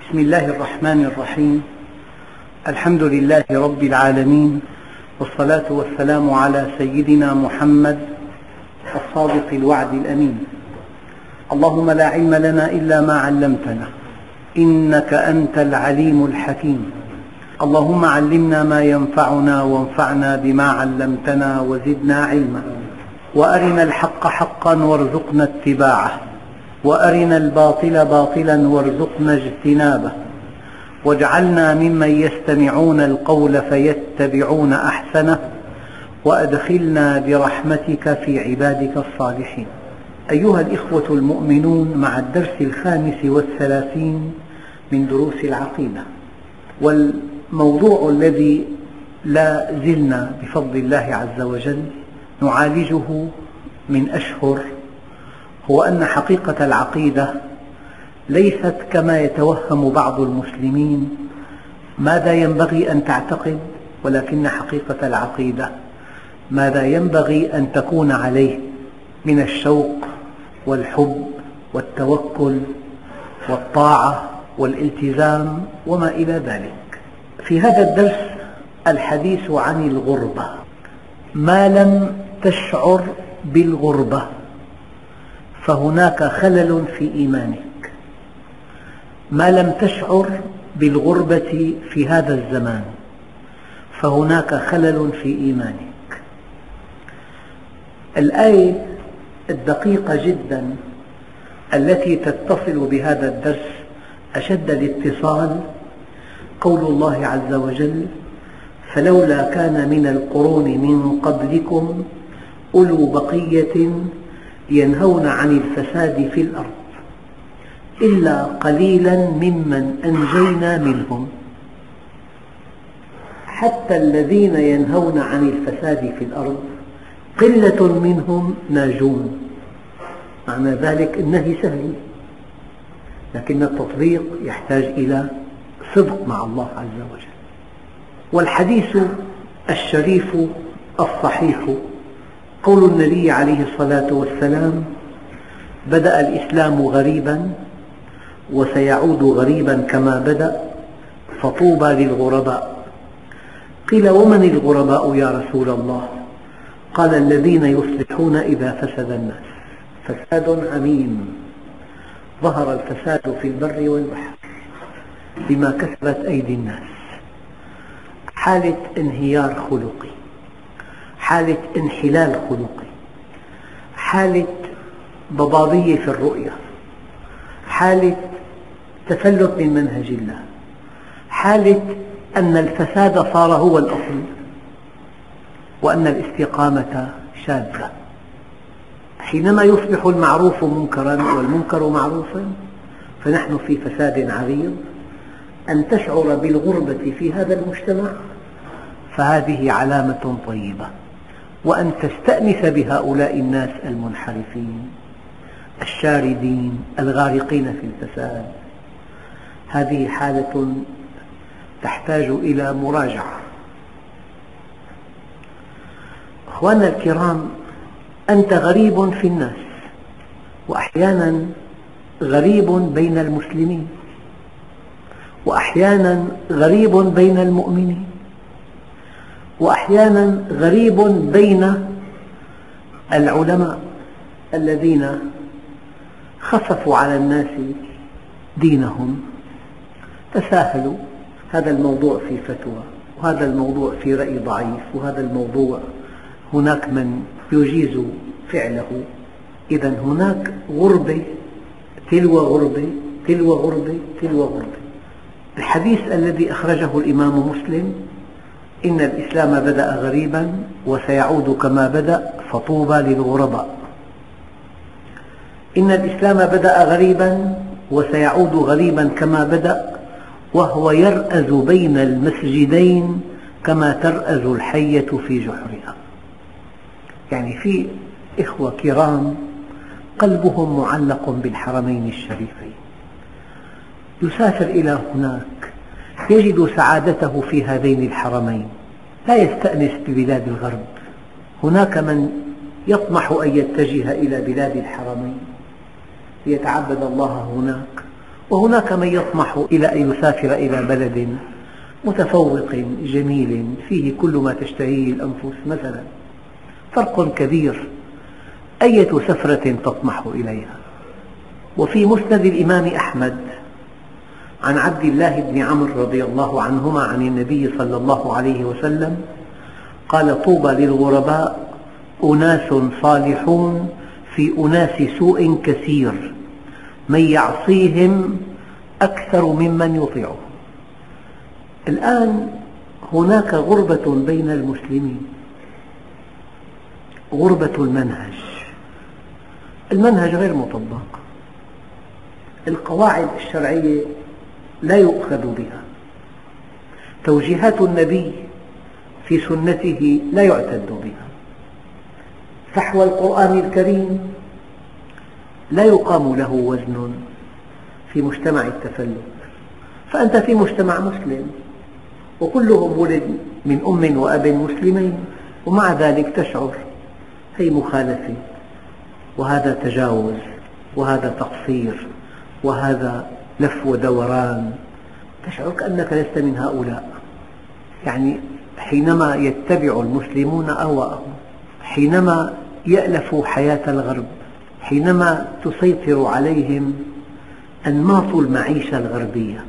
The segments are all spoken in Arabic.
بسم الله الرحمن الرحيم. الحمد لله رب العالمين، والصلاة والسلام على سيدنا محمد الصادق الوعد الأمين. اللهم لا علم لنا إلا ما علمتنا، إنك أنت العليم الحكيم. اللهم علمنا ما ينفعنا وانفعنا بما علمتنا وزدنا علما، وأرنا الحق حقا وارزقنا اتباعه، وأرنا الباطل باطلا وارزقنا اجتنابه، واجعلنا ممن يستمعون القول فيتبعون أحسنه، وأدخلنا برحمتك في عبادك الصالحين. أيها الإخوة المؤمنون، مع الدرس 35 من دروس العقيدة، والموضوع الذي لا زلنا بفضل الله عز وجل نعالجه من أشهر هو أن حقيقة العقيدة ليست كما يتوهم بعض المسلمين ماذا ينبغي أن تعتقد، ولكن حقيقة العقيدة ماذا ينبغي أن تكون عليه من الشوق والحب والتوكل والطاعة والالتزام وما إلى ذلك. في هذا الدرس الحديث عن الغربة. ما لم تشعر بالغربة فهناك خلل في إيمانك. ما لم تشعر بالغربة في هذا الزمان فهناك خلل في إيمانك. الآية الدقيقة جدا التي تتصل بهذا الدرس أشد الاتصال قول الله عز وجل: فلولا كان من القرون من قبلكم أولو بقية ينهون عن الفساد في الأرض إلا قليلا ممن أنجينا منهم. حتى الذين ينهون عن الفساد في الأرض قلة منهم ناجون. معنى ذلك النهي سهل، لكن التطبيق يحتاج إلى صدق مع الله عز وجل. والحديث الشريف الصحيح قول النبي عليه الصلاة والسلام: بدأ الإسلام غريبا وسيعود غريبا كما بدأ، فطوبى للغرباء. قيل: ومن الغرباء يا رسول الله؟ قال: الذين يصلحون إذا فسد الناس. فساد عميم، ظهر الفساد في البر والبحر بما كسبت أيدي الناس. حالة انهيار خلقي، حالة انحلال خلقي، حالة ضبابية في الرؤية، حالة تفلت من منهج الله، حالة أن الفساد صار هو الأصل وأن الاستقامة شاذة. حينما يصبح المعروف منكرا والمنكر معروفا فنحن في فساد عريض. أن تشعر بالغربة في هذا المجتمع فهذه علامة طيبة، وأن تستأنس بهؤلاء الناس المنحرفين الشاردين الغارقين في الفساد، هذه حالة تحتاج إلى مراجعة. أخواننا الكرام، أنت غريب في الناس، وأحيانا غريب بين المسلمين، وأحيانا غريب بين المؤمنين، وأحيانا غريب بين العلماء الذين خففوا على الناس دينهم، تساهلوا. هذا الموضوع في فتوى، وهذا الموضوع في رأي ضعيف، وهذا الموضوع هناك من يجيز فعله. إذن هناك غربة تلو غربة تلو غربة تلو غربة. الحديث الذي أخرجه الإمام مسلم: إن الإسلام بدأ غريبا وسيعود كما بدأ، فطوبى للغرباء. إن الإسلام بدأ غريبا وسيعود غريبا كما بدأ، وهو يرأز بين المسجدين كما ترأز الحية في جحرها. يعني في إخوة كرام قلبهم معلق بالحرمين الشريفين، يسافر إلى هناك يجد سعادته في هذين الحرمين، لا يستأنس ببلاد الغرب. هناك من يطمح أن يتجه إلى بلاد الحرمين ليتعبد الله هناك وهناك من يطمح إلى أن يسافر إلى بلد متفوق جميل فيه كل ما تشتهيه الأنفس مثلا. فرق كبير، أية سفرة تطمح إليها؟ وفي مسند الإمام أحمد عن عبد الله بن عمرو رضي الله عنهما عن النبي صلى الله عليه وسلم قال: طوبى للغرباء، أناس صالحون في أناس سوء كثير، من يعصيهم أكثر ممن يطيعهم. الآن هناك غربة بين المسلمين، غربة المنهج. المنهج غير مطبق، القواعد الشرعية لا يؤخذ بها، توجيهات النبي في سنته لا يعتد بها، فحوى القرآن الكريم لا يقام له وزن في مجتمع التفلت. فأنت في مجتمع مسلم وكلهم ولد من أم وأب مسلمين، ومع ذلك تشعر هي مخالفة، وهذا تجاوز، وهذا تقصير، وهذا لف ودوران، تشعر كأنك لست من هؤلاء. يعني حينما يتبع المسلمون أهواءهم، حينما يألفوا حياة الغرب، حينما تسيطر عليهم أنماط المعيشة الغربية،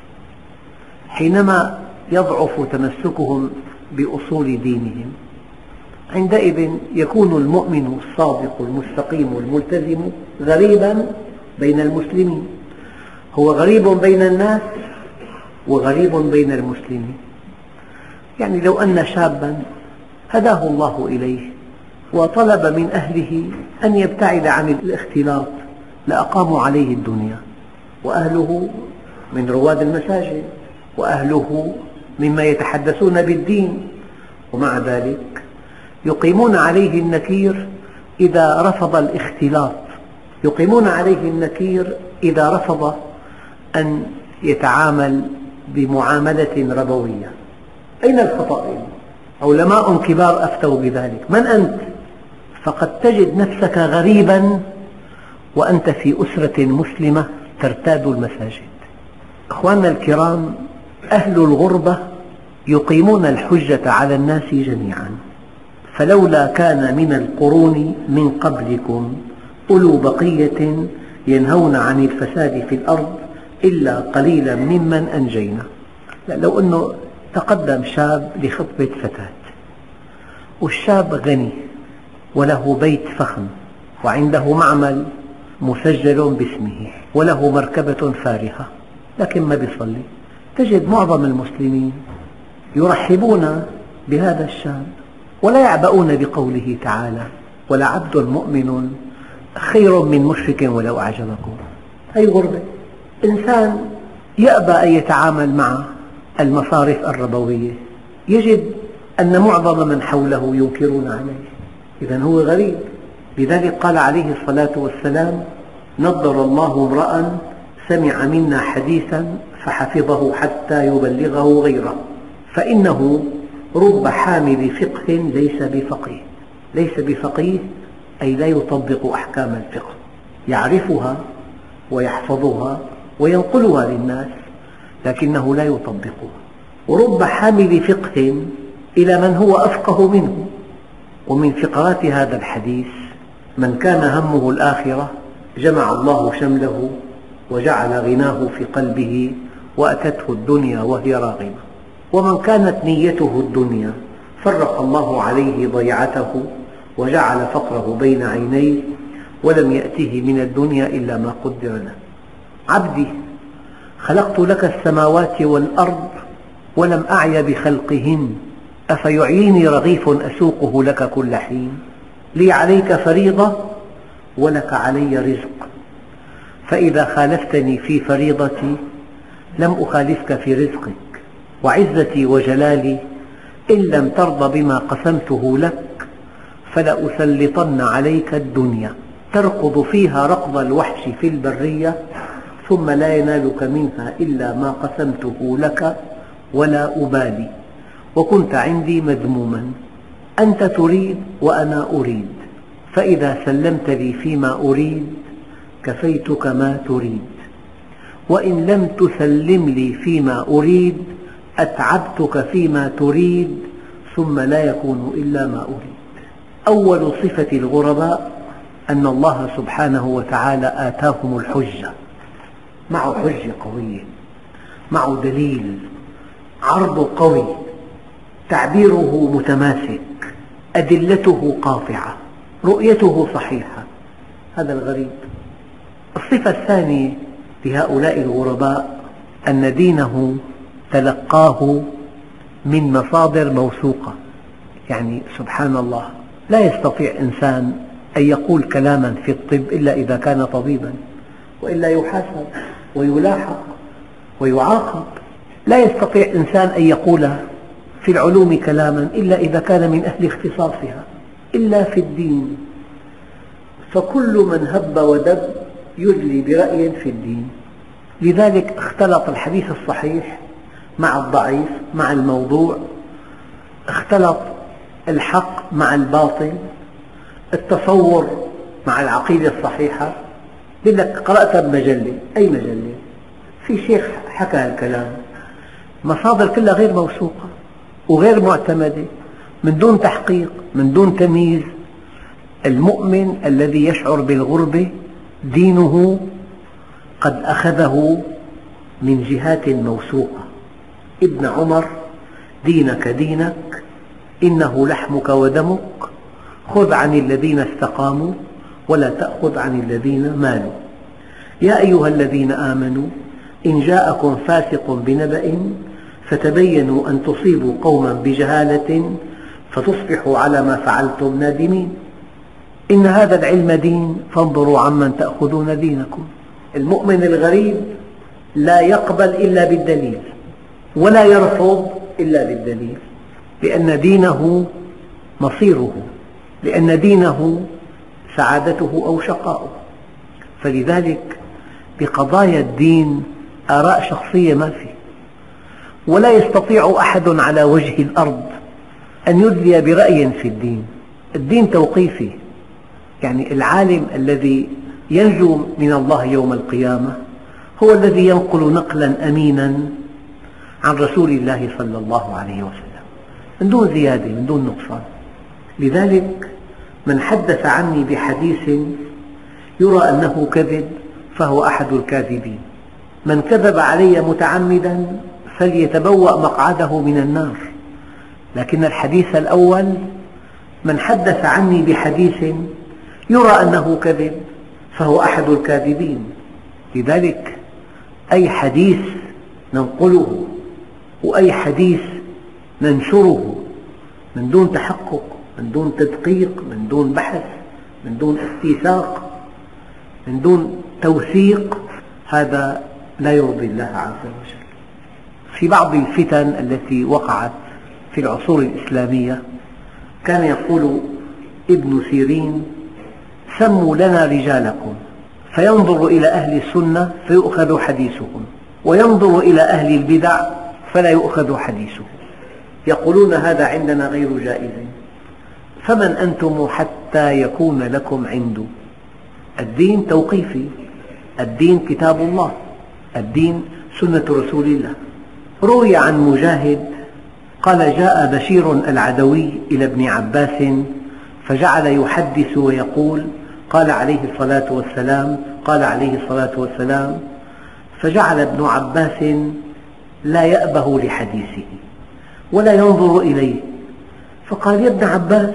حينما يضعف تمسكهم بأصول دينهم، عندئذ يكون المؤمن الصادق المستقيم الملتزم غريبا بين المسلمين. هو غريب بين الناس وغريب بين المسلمين. يعني لو أن شابا هداه الله إليه وطلب من أهله أن يبتعد عن الاختلاط لأقاموا عليه الدنيا، وأهله من رواد المساجد، وأهله مما يتحدثون بالدين، ومع ذلك يقيمون عليه النكير إذا رفض الاختلاط، يقيمون عليه النكير إذا رفض أن يتعامل بمعاملة ربوية. أين الخطأ؟ علماء كبار أفتوا بذلك. من أنت؟ فقد تجد نفسك غريبا وأنت في أسرة مسلمة ترتاد المساجد. أخواننا الكرام، أهل الغربة يقيمون الحجة على الناس جميعا. فلولا كان من القرون من قبلكم أولو بقية ينهون عن الفساد في الأرض إلا قليلا ممن أنجينا. لو أنه تقدم شاب لخطبة فتاة، والشاب غني وله بيت فخم وعنده معمل مسجل باسمه وله مركبة فارهة، لكن ما بيصلي، تجد معظم المسلمين يرحبون بهذا الشاب ولا يعبؤون بقوله تعالى: ولعبد مؤمن خير من مشرك ولو أعجبكم. هذه غربة. إنسان يأبى أن يتعامل مع المصارف الربوية، يجد أن معظم من حوله ينكرون عليه، إذن هو غريب. لذلك قال عليه الصلاة والسلام: نضر الله امرأ سمع منا حديثا فحفظه حتى يبلغه غيره، فإنه رب حامل فقه ليس بفقيه. ليس بفقيه أي لا يطبق أحكام الفقه، يعرفها ويحفظها وينقلها للناس لكنه لا يطبقها. ورب حامل فقه إلى من هو أفقه منه. ومن فقرات هذا الحديث: من كان همه الآخرة جمع الله شمله وجعل غناه في قلبه وأتته الدنيا وهي راغمة، ومن كانت نيته الدنيا فرق الله عليه ضيعته وجعل فقره بين عينيه ولم يأته من الدنيا إلا ما قدر له. عبدي، خلقت لك السماوات والأرض ولم أعي بخلقهن، أفيعيني رغيف أسوقه لك كل حين؟ لي عليك فريضة ولك علي رزق، فإذا خالفتني في فريضتي لم أخالفك في رزقك، وعزتي وجلالي إن لم ترض بما قسمته لك فلأسلطن عليك الدنيا تركض فيها ركض الوحش في البرية ثم لا ينالك منها إلا ما قسمته لك ولا أبالي، وكنت عندي مذموما. أنت تريد وأنا أريد، فإذا سلمت لي فيما أريد كفيتك ما تريد. وإن لم تسلم لي فيما أريد أتعبتك فيما تريد ثم لا يكون إلا ما أريد. أول صفة الغرباء أن الله سبحانه وتعالى آتاهم الحجة، معه حجة قوية، معه دليل، عرضه قوي، تعبيره متماسك، أدلته قاطعة، رؤيته صحيحة. هذا الغريب. الصفة الثانية لهؤلاء الغرباء أن دينه تلقاه من مصادر موثوقة. يعني سبحان الله، لا يستطيع إنسان أن يقول كلاما في الطب إلا إذا كان طبيبا، وإلا يحاسب ويلاحق ويعاقب. لا يستطيع إنسان أن يقول في العلوم كلاما إلا إذا كان من أهل اختصاصها، إلا في الدين. فكل من هب ودب يدلي برأي في الدين. لذلك اختلط الحديث الصحيح مع الضعيف مع الموضوع، اختلط الحق مع الباطل، التصور مع العقيدة الصحيحة. يقول لك قرأت بمجلة، أي مجلة؟ في شيخ حكى هالكلام، مصادر كلها غير موثوقة وغير معتمدة، من دون تحقيق، من دون تمييز. المؤمن الذي يشعر بالغربة دينه قد أخذه من جهات موثوقة. ابن عمر: دينك دينك إنه لحمك ودمك، خذ عن الذين استقاموا ولا تأخذ عن الذين مالوا. يا أيها الذين آمنوا إن جاءكم فاسق بنبأ فتبينوا أن تصيبوا قوما بجهالة فتصبحوا على ما فعلتم نادمين. إن هذا العلم دين فانظروا عمن تأخذون دينكم. المؤمن الغريب لا يقبل إلا بالدليل ولا يرفض إلا بالدليل، لأن دينه مصيره، لأن دينه سعادته أو شقاؤه. فلذلك بقضايا الدين آراء شخصية ما في، ولا يستطيع أحد على وجه الأرض أن يدلي برأي في الدين. الدين توقيفي. يعني العالم الذي ينجو من الله يوم القيامة هو الذي ينقل نقلا أمينا عن رسول الله صلى الله عليه وسلم من دون زيادة من دون نقصان. لذلك من حدث عني بحديث يرى أنه كذب فهو أحد الكاذبين. من كذب علي متعمدا فليتبوأ مقعده من النار. لكن الحديث الأول: من حدث عني بحديث يرى أنه كذب فهو أحد الكاذبين. لذلك أي حديث ننقله وأي حديث ننشره من دون تحقق، من دون تدقيق، من دون بحث، من دون استيثاق، من دون توثيق، هذا لا يرضي الله عز وجل. في بعض الفتن التي وقعت في العصور الإسلامية كان يقول ابن سيرين: سموا لنا رجالكم، فينظر إلى أهل السنة فيؤخذ حديثهم، وينظر إلى أهل البدع فلا يؤخذ حديثهم. يقولون هذا عندنا غير جائز. فمن أنتم حتى يكون لكم عنده؟ الدين توقيفي، الدين كتاب الله، الدين سنة رسول الله. روي عن مجاهد قال: جاء بشير العدوي إلى ابن عباس فجعل يحدث ويقول: قال عليه الصلاة والسلام، قال عليه الصلاة والسلام. فجعل ابن عباس لا يأبه لحديثه ولا ينظر إليه، فقال: يا ابن عباس،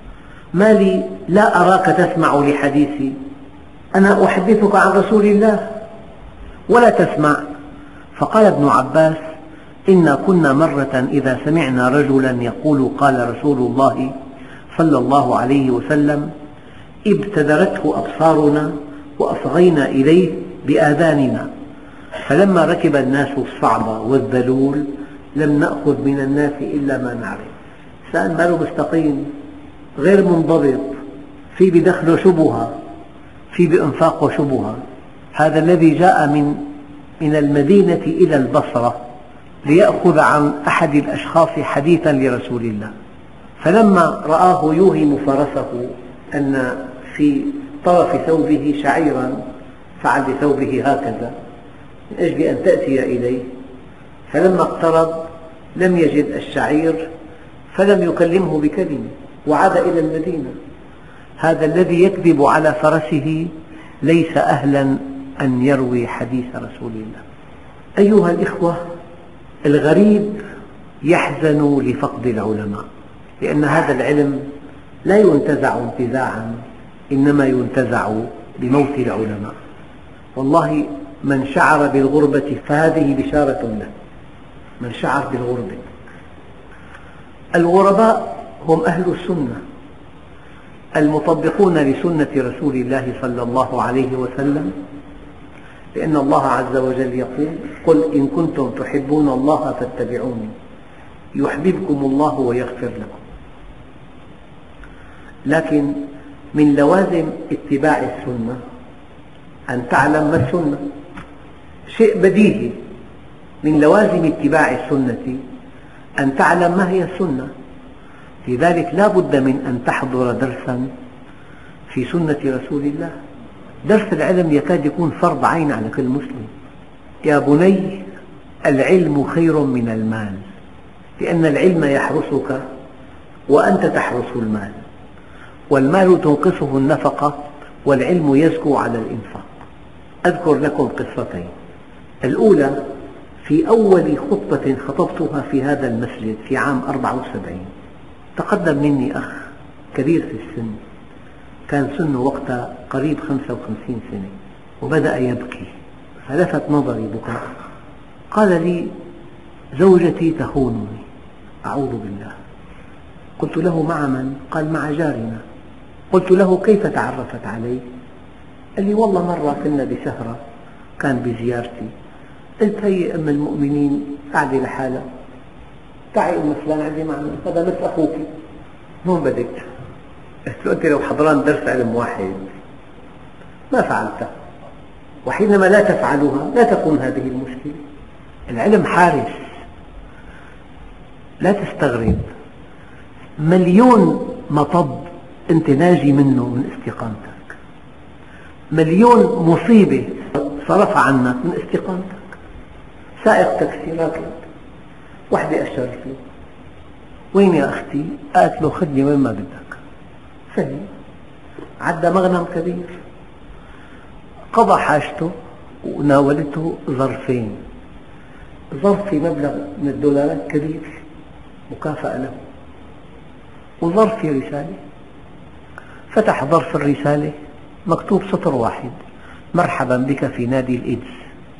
ما لي لا أراك تسمع لحديثي؟ أنا أحدثك عن رسول الله ولا تسمع. فقال ابن عباس: إنا كنا مرة إذا سمعنا رجلا يقول قال رسول الله صلى الله عليه وسلم ابتدرته أبصارنا وأصغينا إليه بآذاننا، فلما ركب الناس الصعب والذلول لم نأخذ من الناس إلا ما نعرف. إنسان ما له مستقيم، غير منضبط، في بدخله شبهة، في بإنفاقه شبهة. هذا الذي جاء من المدينة إلى البصرة ليأخذ عن أحد الأشخاص حديثا لرسول الله، فلما رآه يوهم فرسه أن في طرف ثوبه شعيرا فعل بثوبه هكذا، من أجل أن تأتي إليه، فلما اقترب لم يجد الشعير فلم يكلمه بكلمة وعاد إلى المدينة. هذا الذي يكذب على فرسه ليس أهلا أن يروي حديث رسول الله. أيها الإخوة، الغريب يحزن لفقد العلماء، لأن هذا العلم لا ينتزع انتزاعا، إنما ينتزع بموت العلماء. والله من شعر بالغربة فهذه بشارة له، من شعر بالغربة. الغرباء هم أهل السنة المطبقون لسنة رسول الله صلى الله عليه وسلم، لأن الله عز وجل يقول: قل إن كنتم تحبون الله فاتبعوني يحببكم الله ويغفر لكم. لكن من لوازم اتباع السنة أن تعلم ما السنة، شيء بديهي. من لوازم اتباع السنة أن تعلم ما هي السنة. لذلك لا بد من أن تحضر درسا في سنة رسول الله. درس العلم يكاد يكون فرض عين على كل مسلم. يا بني، العلم خير من المال، لأن العلم يحرسك وأنت تحرس المال، والمال تنقصه النفقة، والعلم يزكو على الإنفاق. أذكر لكم قصتين. الأولى في أول خطبة خطبتها في هذا المسجد في عام 74. تقدم مني أخ كبير في السن، كان سنه وقتها قريب 55 سنة، وبدأ يبكي، فلفت نظري بكاء. قال لي: زوجتي تخونني. أعوذ بالله. قلت له: مع من؟ قال: مع جارنا. قلت له: كيف تعرفت عليه؟ قال لي: والله مرة كنا بسهرة كان بزيارتي، قلت: هي أم المؤمنين قاعدة لحالها، تعي أم فلان عندي معنا، هذا مثل أخوك، هون بدك. قلت له: أنت لو حضران درس علم واحد ما فعلتها، وحينما لا تفعلها لا تكون هذه المشكلة. العلم حارس، لا تستغرب. مليون مطب أنت ناجي منه من استقامتك، مليون مصيبة صرف عنك من استقامتك. سائق تاكسي راكب، وحدة أشرت له: وين يا أختي؟ قالت له: خذني وين ما بدك. سهل. عدى مغنم كبير، قضى حاجته وناولته ظرفين، ظرف في مبلغ من الدولارات كبير مكافأة له، وظرف في رسالة. فتح ظرف الرسالة، مكتوب سطر واحد: مرحبا بك في نادي الإيدز.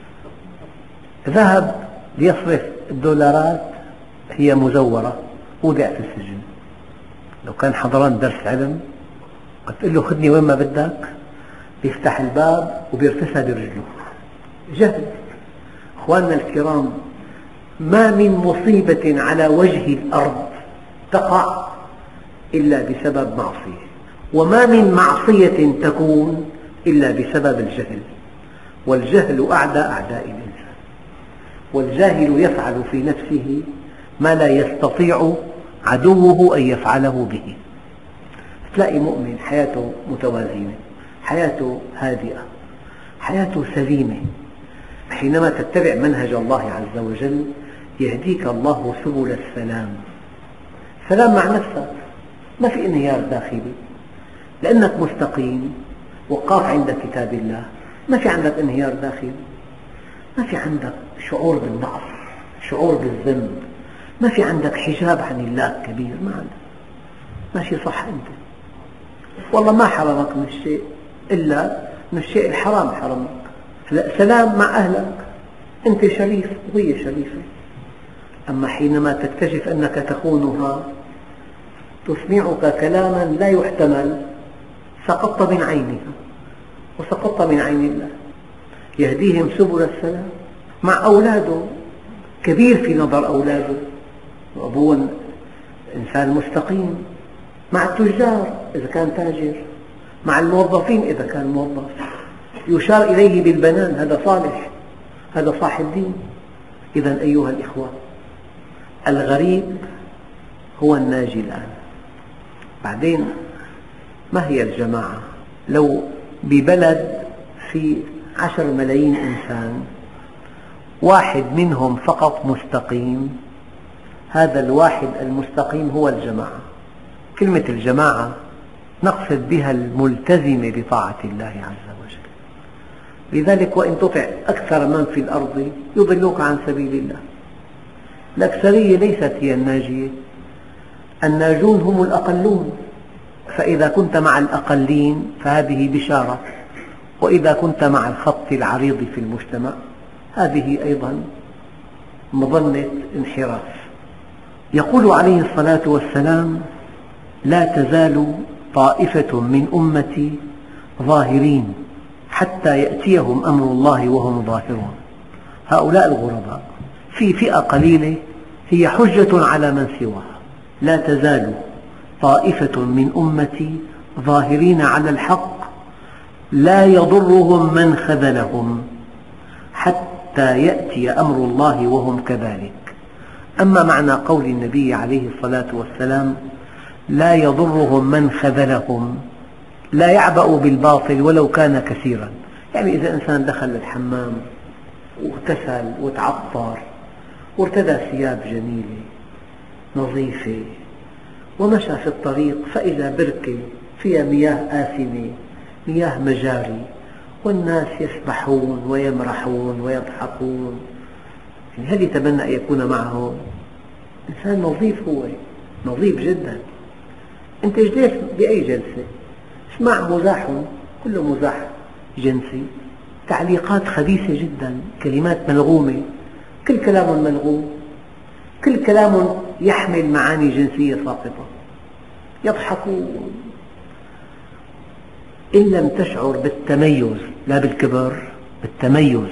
ذهب ليصرف الدولارات، هي مزورة، وضع في السجن. لو كان حضران درس علم قلت له: خذني وين ما بدك، بيفتح الباب وبيرتسى برجله. جهل. أخواننا الكرام، ما من مصيبة على وجه الأرض تقع إلا بسبب معصية، وما من معصية تكون إلا بسبب الجهل، والجهل أعدى أعداء الإنسان. والجاهل يفعل في نفسه ما لا يستطيع عدوه أن يفعله به. تلاقي مؤمن حياته متوازنة، حياته هادئة، حياته سليمة. حينما تتبع منهج الله عز وجل يهديك الله سبل السلام. سلام مع نفسك، ما في انهيار داخلي، لأنك مستقيم وقاف عند كتاب الله، ما في عندك انهيار داخلي، ما في عندك شعور بالنقص، شعور بالذنب، ما في عندك حجاب عن الله كبير، ما عندك، ماشي صح. أنت والله ما حرمك من الشيء إلا من الشيء الحرام حرمك. سلام مع أهلك، أنت شريف وهي شريفة. أما حينما تكتشف أنك تخونها، تسمعك كلاما لا يحتمل، سقطت من عينها وسقطت من عين الله. يهديهم سبل السلام. مع أولاده، كبير في نظر أولاده، وأبوه إنسان مستقيم. مع التجار إذا كان تاجر، مع الموظفين إذا كان موظف، يشار إليه بالبنان: هذا صالح، هذا صاحب دين. إذا أيها الإخوة، الغريب هو الناجي الآن. بعدين ما هي الجماعة؟ لو ببلد في 10 ملايين إنسان واحد منهم فقط مستقيم، هذا الواحد المستقيم هو الجماعة. كلمة الجماعة نقصد بها الملتزمة بطاعة الله عز وجل. لذلك وإن تطع أكثر من في الأرض يضلوك عن سبيل الله. الأكثرية ليست هي الناجية، الناجون هم الأقلون، فإذا كنت مع الأقلين فهذه بشارة، وإذا كنت مع الخط العريض في المجتمع هذه أيضا مظنة انحراف. يقول عليه الصلاة والسلام: لا تزال طائفة من أمتي ظاهرين حتى يأتيهم أمر الله وهم ظاهرون. هؤلاء الغرباء، في فئة قليلة هي حجة على من سواها. لا تزال طائفة من أمتي ظاهرين على الحق لا يضرهم من خذلهم حتى يأتي أمر الله وهم كذلك. أما معنى قول النبي عليه الصلاة والسلام لا يضرهم من خذلهم، لا يعبأ بالباطل ولو كان كثيرا. يعني إذا إنسان دخل الحمام واغتسل وتعطر وارتدى ثياب جميلة نظيفة ومشى في الطريق فإذا بركة فيها مياه آسنة، مياه مجاري، والناس يسبحون ويمرحون ويضحكون، يعني هل يتمنى أن يكون معهم؟ إنسان نظيف، هو نظيف جدا. أنت جلست بأي جلسة اسمع مزاح، كله مزاح جنسي، تعليقات خبيثة جدا، كلمات ملغومة، كل كلام ملغوم، كل كلام يحمل معاني جنسية ساقطة، يضحكون. إن لم تشعر بالتميز، لا بالكبر، بالتميز،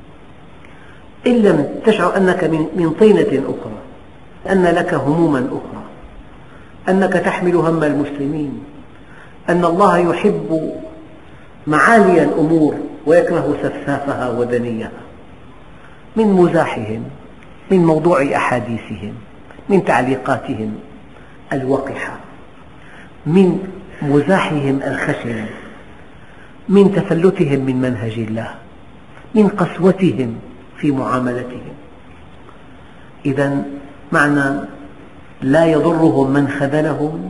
إن لم تشعر أنك من طينة أخرى، أن لك هموما أخرى، أنك تحمل هم المسلمين، أن الله يحب معالي الأمور ويكره سفسافها ودنيها، من مزاحهم، من موضوع أحاديثهم، من تعليقاتهم الوقحة، من مزاحهم الخشن، من تفلتهم من منهج الله، من قسوتهم في معاملتهم. إذا معنى لا يضرهم من خذلهم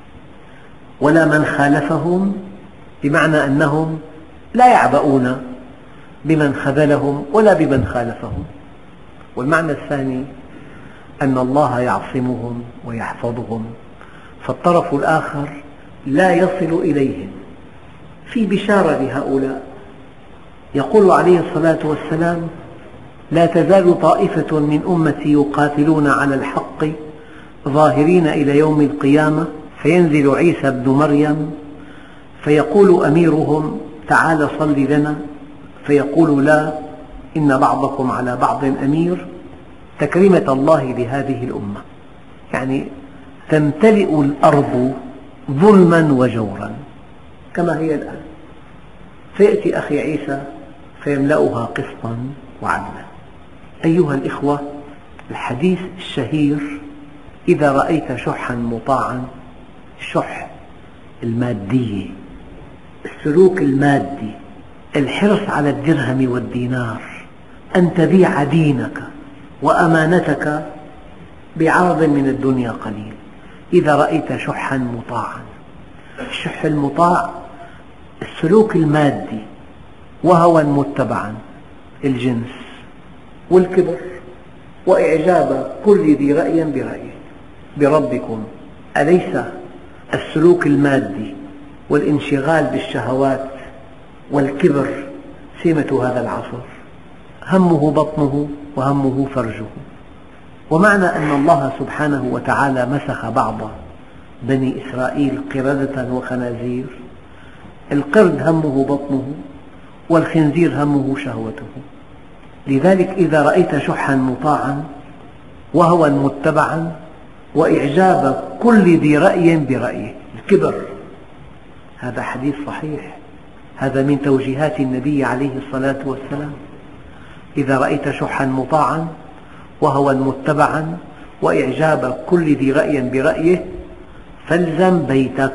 ولا من خالفهم بمعنى أنهم لا يعبؤون بمن خذلهم ولا بمن خالفهم. والمعنى الثاني أن الله يعصمهم ويحفظهم، فالطرف الآخر لا يصل إليهم. في بشارة لهؤلاء، يقول عليه الصلاة والسلام: لا تزال طائفة من أمتي يقاتلون على الحق ظاهرين إلى يوم القيامة، فينزل عيسى ابن مريم فيقول أميرهم: تعال صل لنا، فيقول: لا، إن بعضكم على بعض أمير، تكريمة الله لهذه الأمة. يعني تمتلئ الأرض ظلما وجورا كما هي الآن، فيأتي أخي عيسى فيملأها قسطا وعدلا. أيها الإخوة، الحديث الشهير: إذا رأيت شحا مطاعا، الشح المادية، السلوك المادي، الحرص على الدرهم والدينار، أن تبيع دينك وأمانتك بعرض من الدنيا قليل. إذا رأيت شحا مطاعا، الشح المطاع السلوك المادي، وهوى متبعا، الجنس والكبر، وإعجاب كل ذي رأي برأيه. بربكم، أليس السلوك المادي والانشغال بالشهوات والكبر سمة هذا العصر؟ همه بطنه وهمه فرجه. ومعنى أن الله سبحانه وتعالى مسخ بعض بني إسرائيل قردة وخنازير، القرد همه بطنه والخنزير همه شهوته. لذلك إذا رأيت شحا مطاعا وهوى متبعا وإعجاب كل ذي رأي برأيه، الكبر، هذا حديث صحيح، هذا من توجيهات النبي عليه الصلاة والسلام: إذا رأيت شحا مطاعا وهوى متبعا وإعجاب كل ذي رأي برأيه فالزم بيتك.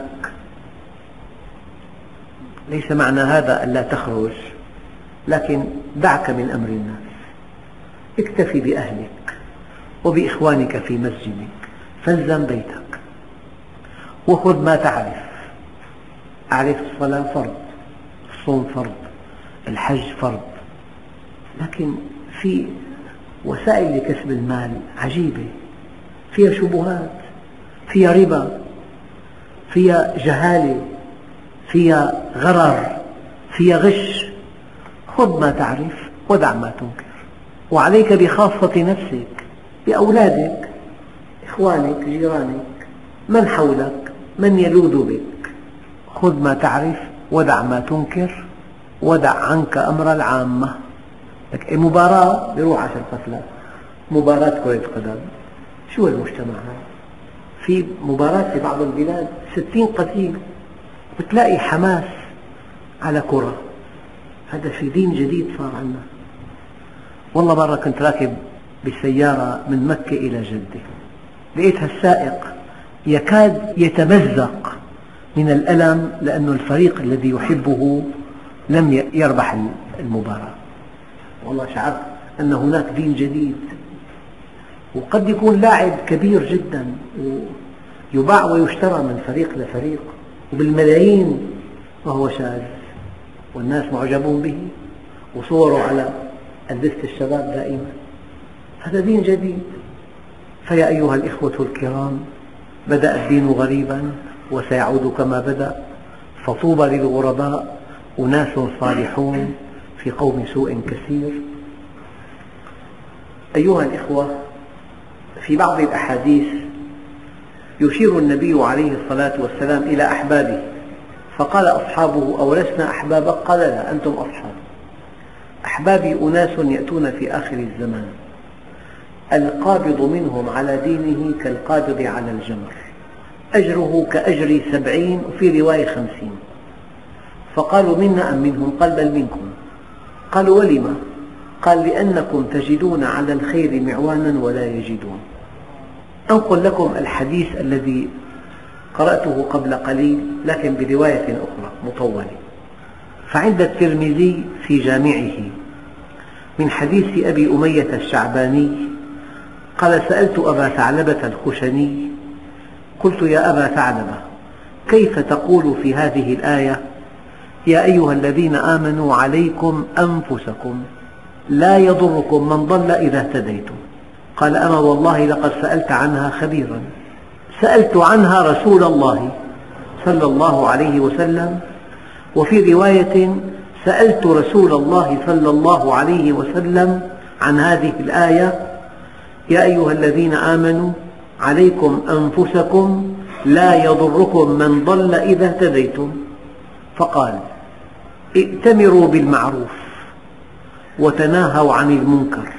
ليس معنى هذا ألا تخرج، لكن دعك من أمر الناس. اكتفي بأهلك وبإخوانك في مسجدك، فالزم بيتك وخذ ما تعرف. أعرف الصلاة فرض، الصوم فرض، الحج فرض، لكن في وسائل لكسب المال عجيبة، فيها شبهات، فيها ربا، فيها جهالة، فيها غرر، فيها غش. خذ ما تعرف ودع ما تنكر، وعليك بخاصة نفسك، بأولادك، إخوانك، جيرانك، من حولك، من يلوذ بك. خذ ما تعرف ودع ما تنكر، ودع عنك أمر العامة. لك مباراة بيروح 10 قتلى، مباراة كرة قدم، شو المجتمع هذا؟ في مباراة في بعض البلاد 60 قتيل، وتلاقي حماس على كرة. هذا في دين جديد صار عندنا. والله مرة كنت راكب بالسيارة من مكة إلى جدة، لقيت السائق يكاد يتمزق من الألم لأن الفريق الذي يحبه لم يربح المباراة. والله شعرت أن هناك دين جديد، وقد يكون لاعب كبير جدا ويباع ويشترى من فريق لفريق وبالملايين، وهو شاذ والناس معجبون به وصوره على ألبسة الشباب دائما. هذا دين جديد. فيا أيها الإخوة الكرام، بدأ الدين غريبا وسيعود كما بدأ، فطوبى للغرباء، أناس صالحون في قوم سوء كثير. أيها الإخوة، في بعض الأحاديث يشير النبي عليه الصلاة والسلام إلى أحبابه، فقال أصحابه: أولسنا أحبابك؟ قال: لا، أنتم أصحابي. أحبابي أناس يأتون في آخر الزمان، القابض منهم على دينه كالقابض على الجمر، أجره كأجر 70 وفي رواية 50. فقالوا: منا أم منهم؟ قال: بل منكم. قالوا: ولم؟ قال: لأنكم تجدون على الخير معوانا ولا يجدون. أنقل لكم الحديث الذي قرأته قبل قليل لكن برواية أخرى مطولة. فعند الترمذي في جامعه من حديث أبي أمية الشعباني قال: سألت أبا ثعلبة الخشني قلت: يا أبا ثعلبة، كيف تقول في هذه الآية: يا أيها الذين آمنوا عليكم أنفسكم لا يضركم من ضل إذا اهتديتم؟ قال: أما والله لقد سألت عنها خبيرا، سألت عنها رسول الله صلى الله عليه وسلم، وفي رواية: سألت رسول الله صلى الله عليه وسلم عن هذه الآية: يا أيها الذين آمنوا عليكم أنفسكم لا يضركم من ضل إذا اهتديتم. فقال: ائتمروا بالمعروف وتناهوا عن المنكر،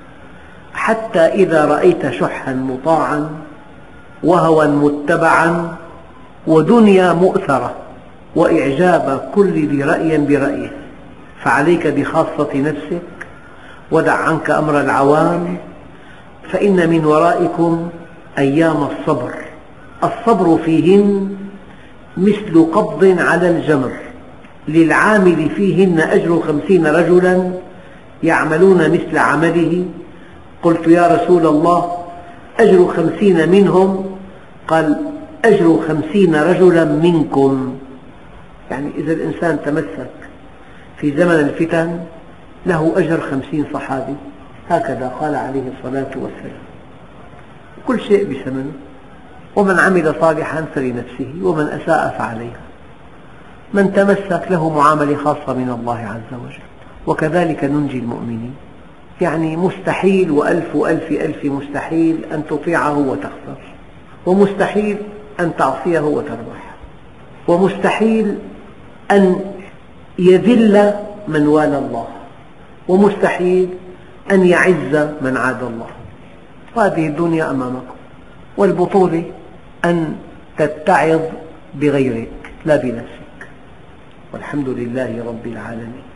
حتى إذا رأيت شحا مطاعا وهوى متبعا ودنيا مؤثرة وإعجاب كل ذي رأي برأيه، فعليك بخاصة نفسك ودع عنك أمر العوام، فإن من ورائكم أيام الصبر، الصبر فيهن مثل قبض على الجمر، للعامل فيهن أجر 50 رجلا يعملون مثل عمله. قلت: يا رسول الله، أجر 50 منهم؟ قال: أجر 50 رجلا منكم. يعني إذا الإنسان تمسك في زمن الفتن له أجر 50 صحابي، هكذا قال عليه الصلاة والسلام. كل شيء بثمنه، ومن عمل صالحا فلنفسه ومن أساء فعليها. من تمسك له معاملة خاصة من الله عز وجل، وكذلك ننجي المؤمنين. يعني مستحيل وألف وألف ألف مستحيل أن تطيعه وتخسر، ومستحيل أن تعصيه وتربح، ومستحيل أن يذل من والى الله، ومستحيل أن يعز من عاد الله. وهذه الدنيا أمامكم، والبطولة أن تتعظ بغيرك لا بنفسك. والحمد لله رب العالمين.